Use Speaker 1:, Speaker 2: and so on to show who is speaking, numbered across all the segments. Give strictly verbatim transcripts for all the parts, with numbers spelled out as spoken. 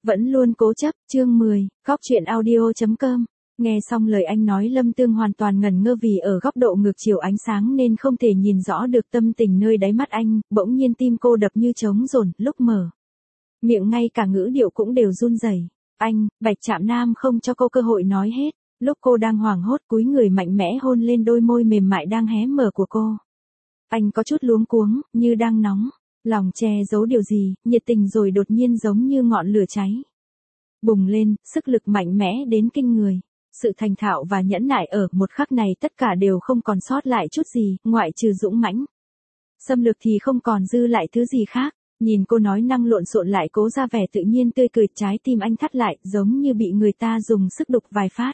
Speaker 1: Vẫn luôn cố chấp, chương mười, góc chuyện audio chấm com. Nghe xong lời anh nói Lâm Tương hoàn toàn ngẩn ngơ vì ở góc độ ngược chiều ánh sáng nên không thể nhìn rõ được tâm tình nơi đáy mắt anh, bỗng nhiên tim cô đập như trống dồn, lúc mở miệng ngay cả ngữ điệu cũng đều run rẩy. Anh, Bạch Trạm Nam không cho cô cơ hội nói hết, lúc cô đang hoảng hốt cúi người mạnh mẽ hôn lên đôi môi mềm mại đang hé mở của cô. Anh có chút luống cuống, như đang nóng lòng che giấu điều gì, nhiệt tình rồi đột nhiên giống như ngọn lửa cháy bùng lên, sức lực mạnh mẽ đến kinh người. Sự thành thạo và nhẫn nại ở một khắc này tất cả đều không còn sót lại chút gì, ngoại trừ dũng mãnh xâm lược thì không còn dư lại thứ gì khác. Nhìn cô nói năng lộn xộn lại cố ra vẻ tự nhiên tươi cười, trái tim anh thắt lại, giống như bị người ta dùng sức đục vài phát.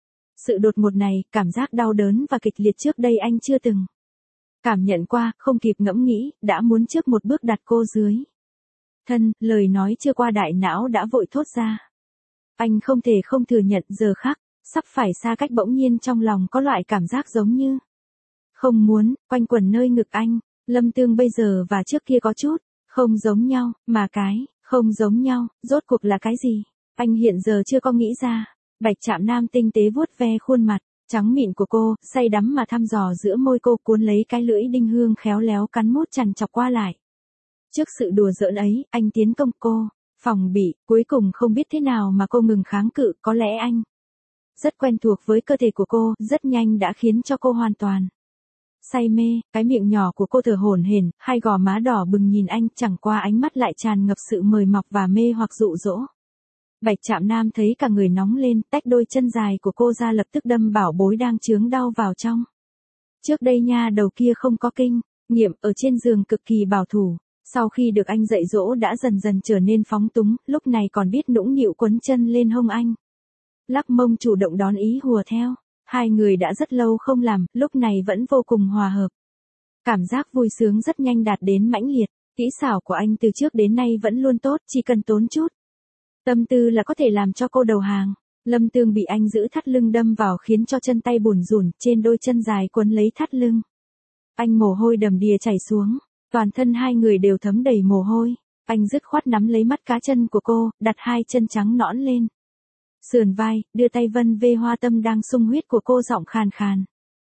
Speaker 1: Sự đột ngột này, cảm giác đau đớn và kịch liệt trước đây anh chưa từng cảm nhận qua, không kịp ngẫm nghĩ, đã muốn trước một bước đặt cô dưới thân, lời nói chưa qua đại não đã vội thốt ra. Anh không thể không thừa nhận giờ khắc, sắp phải xa cách bỗng nhiên trong lòng có loại cảm giác giống như không muốn, quanh quẩn nơi ngực anh. Lâm Tương bây giờ và trước kia có chút không giống nhau, mà cái không giống nhau, rốt cuộc là cái gì? Anh hiện giờ chưa có nghĩ ra. Bạch Trạm Nam tinh tế vuốt ve khuôn mặt trắng mịn của cô, say đắm mà thăm dò giữa môi cô, cuốn lấy cái lưỡi đinh hương khéo léo cắn mút chằn chọc qua lại. Trước sự đùa giỡn ấy, anh tiến công cô, phòng bị, cuối cùng không biết thế nào mà cô ngừng kháng cự, có lẽ anh rất quen thuộc với cơ thể của cô, rất nhanh đã khiến cho cô hoàn toàn say mê. Cái miệng nhỏ của cô thở hổn hển, hai gò má đỏ bừng nhìn anh, chẳng qua ánh mắt lại tràn ngập sự mời mọc và mê hoặc dụ dỗ. Bạch Trạm Nam thấy cả người nóng lên, tách đôi chân dài của cô ra lập tức đâm bảo bối đang chướng đau vào trong. Trước đây nha đầu kia không có kinh nghiệm, ở trên giường cực kỳ bảo thủ, sau khi được anh dạy dỗ đã dần dần trở nên phóng túng, lúc này còn biết nũng nịu quấn chân lên hông anh. Lắc mông chủ động đón ý hùa theo. Hai người đã rất lâu không làm, lúc này vẫn vô cùng hòa hợp. Cảm giác vui sướng rất nhanh đạt đến mãnh liệt. Kỹ xảo của anh từ trước đến nay vẫn luôn tốt, chỉ cần tốn chút tâm tư là có thể làm cho cô đầu hàng. Lâm Tương bị anh giữ thắt lưng đâm vào khiến cho chân tay bủn rủn, trên đôi chân dài quấn lấy thắt lưng. Anh mồ hôi đầm đìa chảy xuống, toàn thân hai người đều thấm đầy mồ hôi. Anh dứt khoát nắm lấy mắt cá chân của cô, đặt hai chân trắng nõn lên sườn vai, đưa tay vân về hoa tâm đang sung huyết của cô, giọng khàn khàn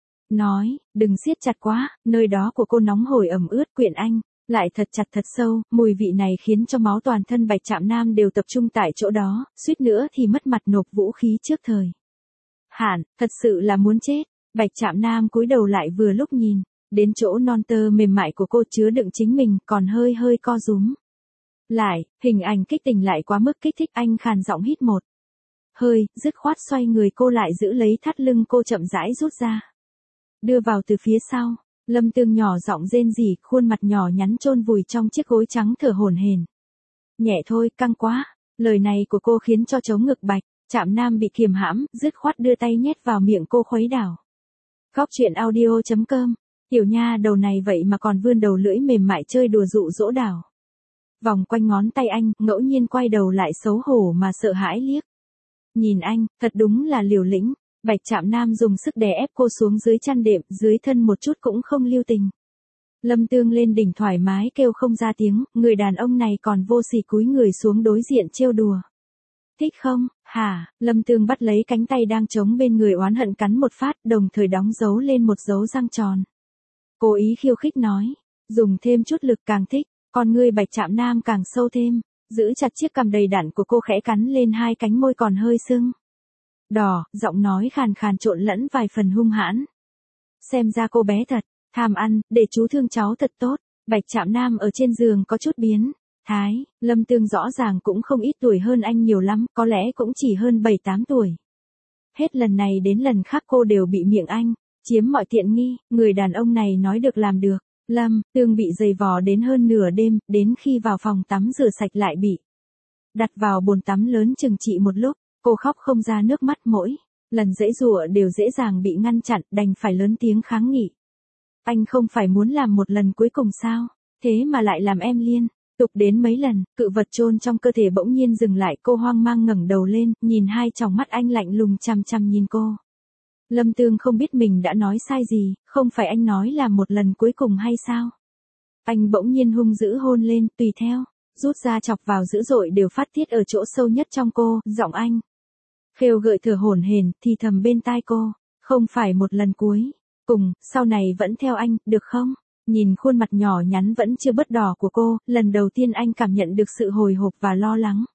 Speaker 1: nói, đừng siết chặt quá. Nơi đó của cô nóng hổi ẩm ướt quyện anh lại thật chặt thật sâu, mùi vị này khiến cho máu toàn thân Bạch Trạm Nam đều tập trung tại chỗ đó, suýt nữa thì mất mặt nộp vũ khí trước thời hạn, thật sự là muốn chết. Bạch Trạm Nam cúi đầu lại vừa lúc nhìn đến chỗ non tơ mềm mại của cô chứa đựng chính mình, còn hơi hơi co rúm lại, hình ảnh kích tình lại quá mức kích thích. Anh khàn giọng hít một hơi, dứt khoát xoay người cô lại giữ lấy thắt lưng cô chậm rãi rút ra, đưa vào từ phía sau. Lâm Tương nhỏ giọng rên rỉ, khuôn mặt nhỏ nhắn chôn vùi trong chiếc gối trắng thở hổn hển. Nhẹ thôi, căng quá. Lời này của cô khiến cho trống ngực Bạch Trạm Nam bị kiềm hãm, dứt khoát đưa tay nhét vào miệng cô khuấy đảo. Góc chuyện audio chấm com. Tiểu nha đầu này vậy mà còn vươn đầu lưỡi mềm mại chơi đùa dụ dỗ đảo vòng quanh ngón tay anh, ngẫu nhiên quay đầu lại xấu hổ mà sợ hãi liếc nhìn anh, thật đúng là liều lĩnh. Bạch Trạm Nam dùng sức đè ép cô xuống dưới chăn đệm, dưới thân một chút cũng không lưu tình. Lâm Tương lên đỉnh thoải mái kêu không ra tiếng, người đàn ông này còn vô sỉ cúi người xuống đối diện trêu đùa. Thích không, hả? Lâm Tương bắt lấy cánh tay đang chống bên người oán hận cắn một phát, đồng thời đóng dấu lên một dấu răng tròn. Cố ý khiêu khích nói, dùng thêm chút lực càng thích, còn người Bạch Trạm Nam càng sâu thêm, giữ chặt chiếc cằm đầy đặn của cô khẽ cắn lên hai cánh môi còn hơi sưng đỏ, giọng nói khàn khàn trộn lẫn vài phần hung hãn. Xem ra cô bé thật tham ăn, để chú thương cháu thật tốt. Bạch Trạm Nam ở trên giường có chút biến thái, Lâm Tương rõ ràng cũng không ít tuổi hơn anh nhiều lắm, có lẽ cũng chỉ hơn bảy tám tuổi. Hết lần này đến lần khác cô đều bị miệng anh chiếm mọi tiện nghi, người đàn ông này nói được làm được. Lâm Tương bị giày vò đến hơn nửa đêm, đến khi vào phòng tắm rửa sạch lại bị đặt vào bồn tắm lớn chừng trị một lúc. Cô khóc không ra nước mắt, mỗi lần giãy giụa đều dễ dàng bị ngăn chặn, đành phải lớn tiếng kháng nghị. Anh không phải muốn làm một lần cuối cùng sao? Thế mà lại làm em liên tục đến mấy lần. Cự vật chôn trong cơ thể bỗng nhiên dừng lại, cô hoang mang ngẩng đầu lên, nhìn hai tròng mắt anh lạnh lùng chằm chằm nhìn cô. Lâm Tương không biết mình đã nói sai gì, không phải anh nói là một lần cuối cùng hay sao? Anh bỗng nhiên hung dữ hôn lên, tùy theo rút ra chọc vào dữ dội đều phát tiết ở chỗ sâu nhất trong cô, giọng anh. Khêu gợi thở hổn hển, thì thầm bên tai cô, không phải một lần cuối, cùng, sau này vẫn theo anh, được không? Nhìn khuôn mặt nhỏ nhắn vẫn chưa bớt đỏ của cô, lần đầu tiên anh cảm nhận được sự hồi hộp và lo lắng.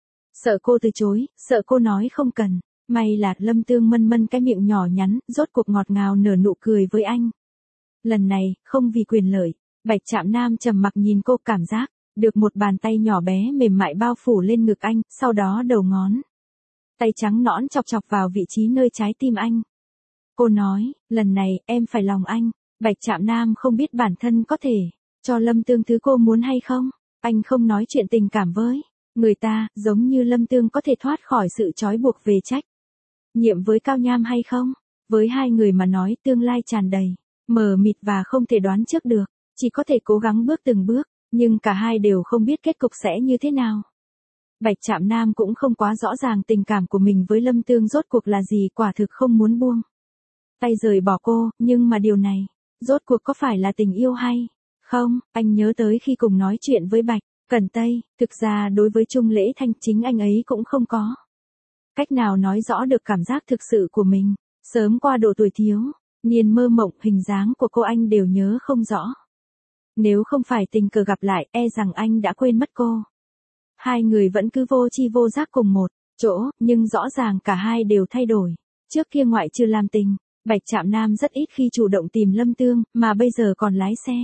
Speaker 1: Sợ cô từ chối, sợ cô nói không cần, may là Lâm Tương mân mân cái miệng nhỏ nhắn, rốt cuộc ngọt ngào nở nụ cười với anh. Lần này, không vì quyền lợi, Bạch Trạm Nam trầm mặc nhìn cô cảm giác, được một bàn tay nhỏ bé mềm mại bao phủ lên ngực anh, sau đó đầu ngón. Tay trắng nõn chọc chọc vào vị trí nơi trái tim anh. Cô nói, lần này, em phải lòng anh. Bạch Trạm Nam không biết bản thân có thể cho Lâm Tương thứ cô muốn hay không. Anh không nói chuyện tình cảm với người ta, giống như Lâm Tương có thể thoát khỏi sự trói buộc về trách nhiệm với Cao Nham hay không. Với hai người mà nói tương lai tràn đầy mờ mịt và không thể đoán trước được, chỉ có thể cố gắng bước từng bước, nhưng cả hai đều không biết kết cục sẽ như thế nào. Bạch Trạm Nam cũng không quá rõ ràng tình cảm của mình với Lâm Tương rốt cuộc là gì, quả thực không muốn buông tay rời bỏ cô, nhưng mà điều này, rốt cuộc có phải là tình yêu hay không? Anh nhớ tới khi cùng nói chuyện với Bạch Cẩn Tây, thực ra đối với Trung Lễ Thanh chính anh ấy cũng không có cách nào nói rõ được cảm giác thực sự của mình. Sớm qua độ tuổi thiếu niên mơ mộng, hình dáng của cô anh đều nhớ không rõ. Nếu không phải tình cờ gặp lại, e rằng anh đã quên mất cô. Hai người vẫn cứ vô tri vô giác cùng một chỗ, nhưng rõ ràng cả hai đều thay đổi. Trước kia ngoại trừ làm tình, Bạch Trạm Nam rất ít khi chủ động tìm Lâm Tương, mà bây giờ còn lái xe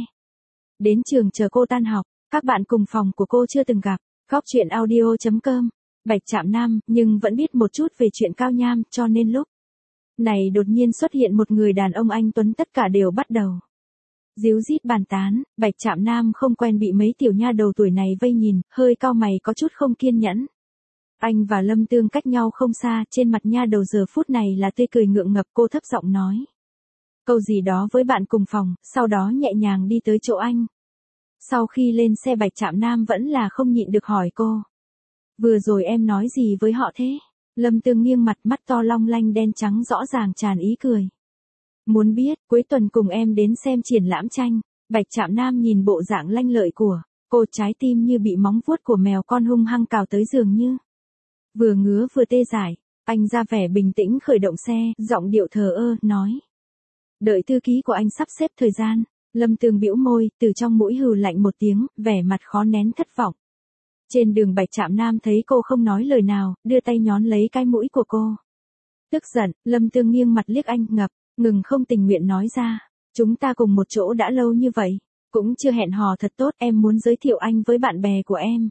Speaker 1: đến trường chờ cô tan học. Các bạn cùng phòng của cô chưa từng gặp. Góc truyện audio chấm com. Bạch Trạm Nam, nhưng vẫn biết một chút về chuyện Cao Nham, cho nên lúc này đột nhiên xuất hiện một người đàn ông anh tuấn, tất cả đều bắt đầu díu dít bàn tán. Bạch Trạm Nam không quen bị mấy tiểu nha đầu tuổi này vây nhìn, hơi cau mày có chút không kiên nhẫn. Anh và Lâm Tương cách nhau không xa, trên mặt nha đầu giờ phút này là tươi cười ngượng ngập. Cô thấp giọng nói câu gì đó với bạn cùng phòng, sau đó nhẹ nhàng đi tới chỗ anh. Sau khi lên xe, Bạch Trạm Nam vẫn là không nhịn được hỏi cô, vừa rồi em nói gì với họ thế? Lâm Tương nghiêng mặt, mắt to long lanh đen trắng rõ ràng tràn ý cười. Muốn biết, cuối tuần cùng em đến xem triển lãm tranh. Bạch Trạm Nam nhìn bộ dạng lanh lợi của cô, trái tim như bị móng vuốt của mèo con hung hăng cào tới, dường như vừa ngứa vừa tê dại. Anh ra vẻ bình tĩnh khởi động xe, giọng điệu thờ ơ, nói. Đợi thư ký của anh sắp xếp thời gian. Lâm Tương bĩu môi, từ trong mũi hừ lạnh một tiếng, vẻ mặt khó nén thất vọng. Trên đường Bạch Trạm Nam thấy cô không nói lời nào, đưa tay nhón lấy cái mũi của cô. Tức giận, Lâm Tương nghiêng mặt liếc anh, ngập ngừng không tình nguyện nói ra. Chúng ta cùng một chỗ đã lâu như vậy, cũng chưa hẹn hò thật tốt, em muốn giới thiệu anh với bạn bè của em.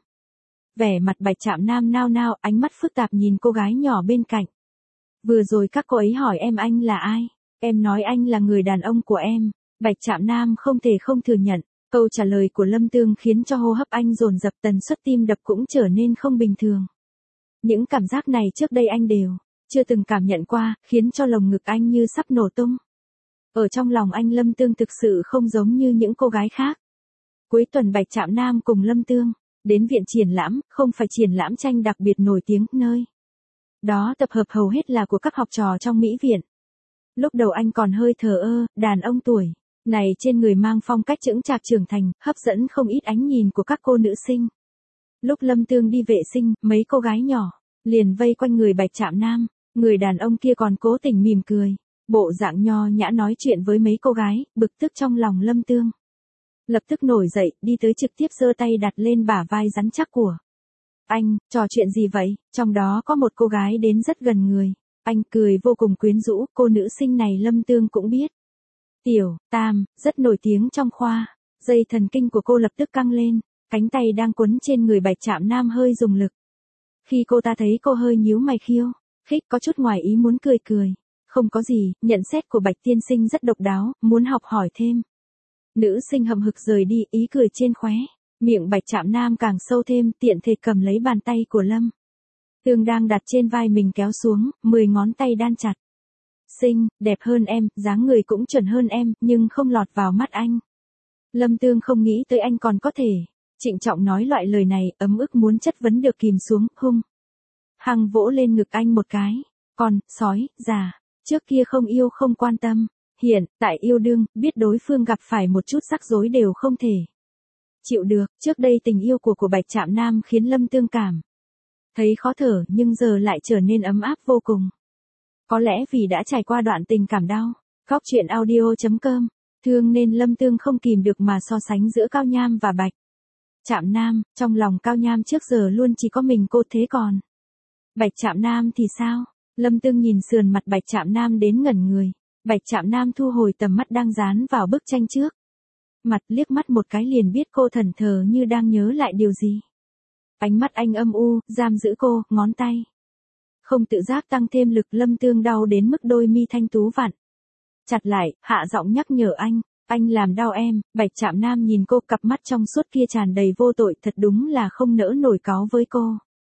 Speaker 1: Vẻ mặt Bạch Trạm Nam nao nao, ánh mắt phức tạp nhìn cô gái nhỏ bên cạnh. Vừa rồi các cô ấy hỏi em anh là ai, em nói anh là người đàn ông của em. Bạch Trạm Nam không thể không thừa nhận, câu trả lời của Lâm Tương khiến cho hô hấp anh dồn dập, tần suất tim đập cũng trở nên không bình thường. Những cảm giác này trước đây anh đều chưa từng cảm nhận qua, khiến cho lồng ngực anh như sắp nổ tung. Ở trong lòng anh, Lâm Tương thực sự không giống như những cô gái khác. Cuối tuần Bạch Trạm Nam cùng Lâm Tương đến viện triển lãm, không phải triển lãm tranh đặc biệt nổi tiếng, nơi đó tập hợp hầu hết là của các học trò trong mỹ viện. Lúc đầu anh còn hơi thờ ơ, đàn ông tuổi này trên người mang phong cách chững chạc trưởng thành, hấp dẫn không ít ánh nhìn của các cô nữ sinh. Lúc Lâm Tương đi vệ sinh, mấy cô gái nhỏ liền vây quanh người Bạch Trạm Nam, người đàn ông kia còn cố tình mỉm cười, bộ dạng nho nhã nói chuyện với mấy cô gái. Bực tức trong lòng Lâm Tương lập tức nổi dậy, đi tới trực tiếp giơ tay đặt lên bả vai rắn chắc của anh. Trò chuyện gì vậy? Trong đó có một cô gái đến rất gần người. Anh cười vô cùng quyến rũ, cô nữ sinh này Lâm Tương cũng biết. Tiểu Tam, rất nổi tiếng trong khoa. Dây thần kinh của cô lập tức căng lên, cánh tay đang quấn trên người Bạch Trạm Nam hơi dùng lực. Khi cô ta thấy cô hơi nhíu mày khiêu khích, có chút ngoài ý muốn cười cười. Không có gì, nhận xét của Bạch tiên sinh rất độc đáo, muốn học hỏi thêm. Nữ sinh hậm hực rời đi, ý cười trên khóe miệng Bạch Trạm Nam càng sâu thêm, tiện thể cầm lấy bàn tay của Lâm Tương đang đặt trên vai mình kéo xuống, mười ngón tay đan chặt. Xinh, đẹp hơn em, dáng người cũng chuẩn hơn em, nhưng không lọt vào mắt anh. Lâm Tương không nghĩ tới anh còn có thể trịnh trọng nói loại lời này, ấm ức muốn chất vấn được kìm xuống, hung hăng vỗ lên ngực anh một cái. Còn, sói, già, trước kia không yêu không quan tâm, hiện tại yêu đương, biết đối phương gặp phải một chút rắc rối đều không thể Chịu được, trước đây tình yêu của của Bạch Trạm Nam khiến Lâm Tương cảm thấy khó thở, nhưng giờ lại trở nên ấm áp vô cùng. Có lẽ vì đã trải qua đoạn tình cảm đau. Góc truyện audio chấm com, thương nên Lâm Tương không kìm được mà so sánh giữa Cao Nham và Bạch Trạm Nam, trong lòng Cao Nham trước giờ luôn chỉ có mình cô, thế còn Bạch Trạm Nam thì sao? Lâm Tương nhìn sườn mặt Bạch Trạm Nam đến ngẩn người. Bạch Trạm Nam thu hồi tầm mắt đang dán vào bức tranh trước mặt, liếc mắt một cái liền biết cô thẫn thờ như đang nhớ lại điều gì. Ánh mắt anh âm u, giam giữ cô, ngón tay không tự giác tăng thêm lực. Lâm Tương đau đến mức đôi mi thanh tú vặn chặt lại, hạ giọng nhắc nhở anh, anh làm đau em. Bạch Trạm Nam nhìn cô, cặp mắt trong suốt kia tràn đầy vô tội, thật đúng là không nỡ nổi cáu với cô.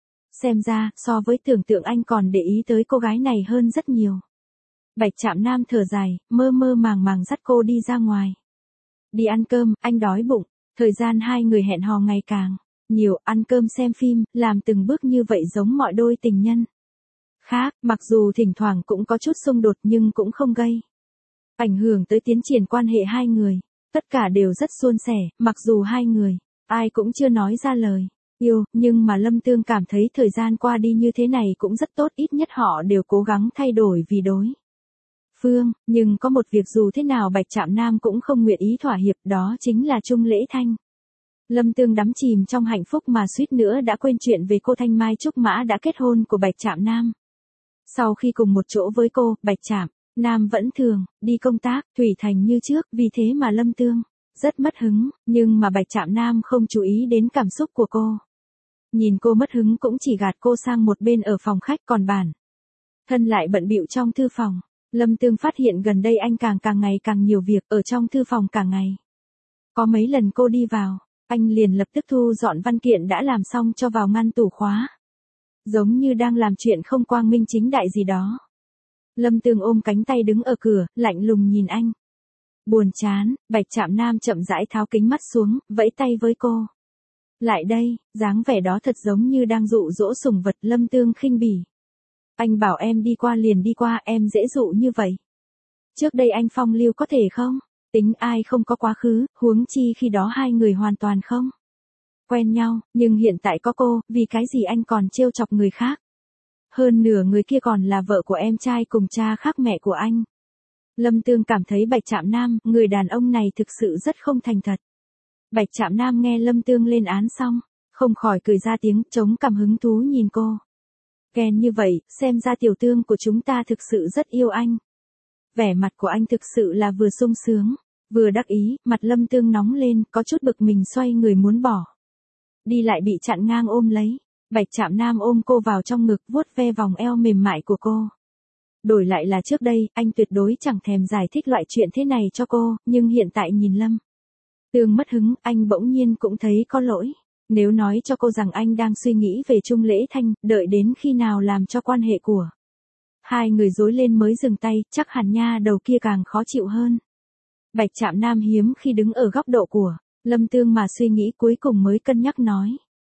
Speaker 1: Xem ra, so với tưởng tượng anh còn để ý tới cô gái này hơn rất nhiều. Bạch Trạm Nam thở dài, mơ mơ màng màng dắt cô đi ra ngoài. Đi ăn cơm, anh đói bụng. Thời gian hai người hẹn hò ngày càng nhiều, ăn cơm xem phim, làm từng bước như vậy giống mọi đôi tình nhân khác, mặc dù thỉnh thoảng cũng có chút xung đột nhưng cũng không gây ảnh hưởng tới tiến triển quan hệ hai người. Tất cả đều rất suôn sẻ, mặc dù hai người ai cũng chưa nói ra lời yêu, nhưng mà Lâm Tương cảm thấy thời gian qua đi như thế này cũng rất tốt, ít nhất họ đều cố gắng thay đổi vì đối phương. Nhưng có một việc dù thế nào Bạch Trạm Nam cũng không nguyện ý thỏa hiệp, đó chính là Trung Lễ Thanh. Lâm Tương đắm chìm trong hạnh phúc mà suýt nữa đã quên chuyện về cô Thanh Mai Trúc Mã đã kết hôn của Bạch Trạm Nam. Sau khi cùng một chỗ với cô, Bạch Trạm Nam vẫn thường đi công tác Thủy Thành như trước, vì thế mà Lâm Tương rất mất hứng, nhưng mà Bạch Trạm Nam không chú ý đến cảm xúc của cô. Nhìn cô mất hứng cũng chỉ gạt cô sang một bên ở phòng khách, còn bản thân lại bận bịu trong thư phòng. Lâm Tương phát hiện gần đây anh càng càng ngày càng nhiều việc ở trong thư phòng cả ngày. Có mấy lần cô đi vào, anh liền lập tức thu dọn văn kiện đã làm xong cho vào ngăn tủ khóa. Giống như đang làm chuyện không quang minh chính đại gì đó. Lâm Tương ôm cánh tay đứng ở cửa, lạnh lùng nhìn anh. Buồn chán, Bạch Trạm Nam chậm rãi tháo kính mắt xuống, vẫy tay với cô. Lại đây, dáng vẻ đó thật giống như đang dụ dỗ sủng vật. Lâm Tương khinh bỉ. Anh bảo em đi qua liền đi qua, em dễ dụ như vậy. Trước đây anh phong lưu có thể không? Tính ai không có quá khứ, huống chi khi đó hai người hoàn toàn không quen nhau, nhưng hiện tại có cô, vì cái gì anh còn trêu chọc người khác? Hơn nửa người kia còn là vợ của em trai cùng cha khác mẹ của anh. Lâm Tương cảm thấy Bạch Trạm Nam, người đàn ông này thực sự rất không thành thật. Bạch Trạm Nam nghe Lâm Tương lên án xong, không khỏi cười ra tiếng, chống cằm hứng thú nhìn cô. Ghen như vậy, xem ra tiểu tương của chúng ta thực sự rất yêu anh. Vẻ mặt của anh thực sự là vừa sung sướng, vừa đắc ý. Mặt Lâm Tương nóng lên, có chút bực mình, xoay người muốn bỏ đi lại bị chặn ngang ôm lấy. Bạch Trạm Nam ôm cô vào trong ngực, vuốt ve vòng eo mềm mại của cô. Đổi lại là trước đây, anh tuyệt đối chẳng thèm giải thích loại chuyện thế này cho cô, nhưng hiện tại nhìn Lâm Tương mất hứng, anh bỗng nhiên cũng thấy có lỗi. Nếu nói cho cô rằng anh đang suy nghĩ về Trung Lễ Thanh, đợi đến khi nào làm cho quan hệ của hai người rối lên mới dừng tay, chắc hẳn nha đầu kia càng khó chịu hơn. Bạch Trạm Nam hiếm khi đứng ở góc độ của Lâm Tương mà suy nghĩ, cuối cùng mới cân nhắc nói.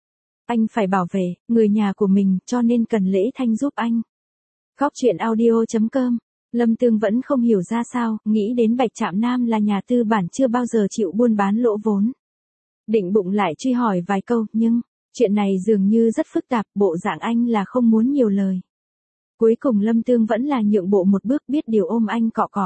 Speaker 1: Anh phải bảo vệ người nhà của mình, cho nên cần Lễ Thanh giúp anh. Góc truyện audio chấm com. Lâm Tương vẫn không hiểu ra sao, nghĩ đến Bạch Trạm Nam là nhà tư bản chưa bao giờ chịu buôn bán lỗ vốn. Định bụng lại truy hỏi vài câu, nhưng chuyện này dường như rất phức tạp, bộ dạng anh là không muốn nhiều lời. Cuối cùng Lâm Tương vẫn là nhượng bộ một bước, biết điều ôm anh cọ cọ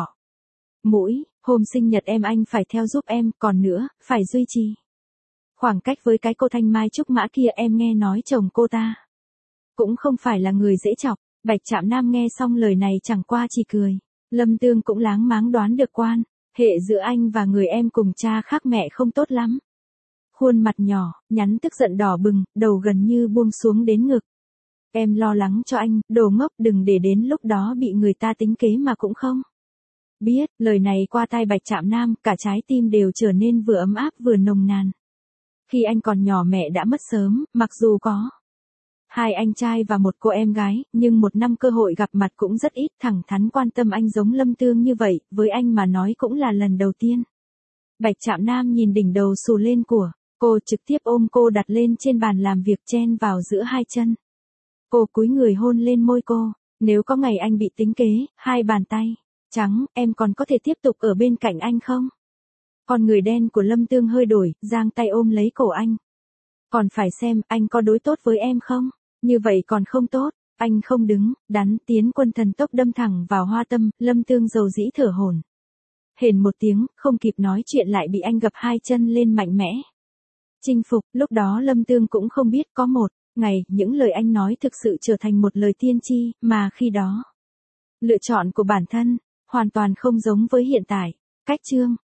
Speaker 1: mũi. Hôm sinh nhật em anh phải theo giúp em, còn nữa, phải duy trì khoảng cách với cái cô Thanh Mai Trúc Mã kia. Em nghe nói chồng cô ta cũng không phải là người dễ chọc. Bạch Trạm Nam nghe xong lời này chẳng qua chỉ cười. Lâm Tương cũng láng máng đoán được quan hệ giữa anh và người em cùng cha khác mẹ không tốt lắm. Khuôn mặt nhỏ, nhắn tức giận đỏ bừng, đầu gần như buông xuống đến ngực. Em lo lắng cho anh, đồ ngốc, đừng để đến lúc đó bị người ta tính kế mà cũng không biết. Lời này qua tai Bạch Trạm Nam, cả trái tim đều trở nên vừa ấm áp vừa nồng nàn. Khi anh còn nhỏ mẹ đã mất sớm, mặc dù có hai anh trai và một cô em gái, nhưng một năm cơ hội gặp mặt cũng rất ít. Thẳng thắn quan tâm anh giống Lâm Tương như vậy, với anh mà nói cũng là lần đầu tiên. Bạch Trạm Nam nhìn đỉnh đầu xù lên của cô, trực tiếp ôm cô đặt lên trên bàn làm việc, chen vào giữa hai chân cô, cúi người hôn lên môi cô. Nếu có ngày anh bị tính kế, hai bàn tay trắng, em còn có thể tiếp tục ở bên cạnh anh không? Con người đen của Lâm Tương hơi đổi, giang tay ôm lấy cổ anh. Còn phải xem anh có đối tốt với em không? Như vậy còn không tốt. Anh không đứng, đắn, tiến quân thần tốc đâm thẳng vào Hoa Tâm, Lâm Tương dầu dĩ thở hổn hển một tiếng, không kịp nói chuyện lại bị anh gập hai chân lên mạnh mẽ. Chinh phục, lúc đó Lâm Tương cũng không biết có một ngày, những lời anh nói thực sự trở thành một lời tiên tri, mà khi đó, lựa chọn của bản thân, hoàn toàn không giống với hiện tại. Cách chương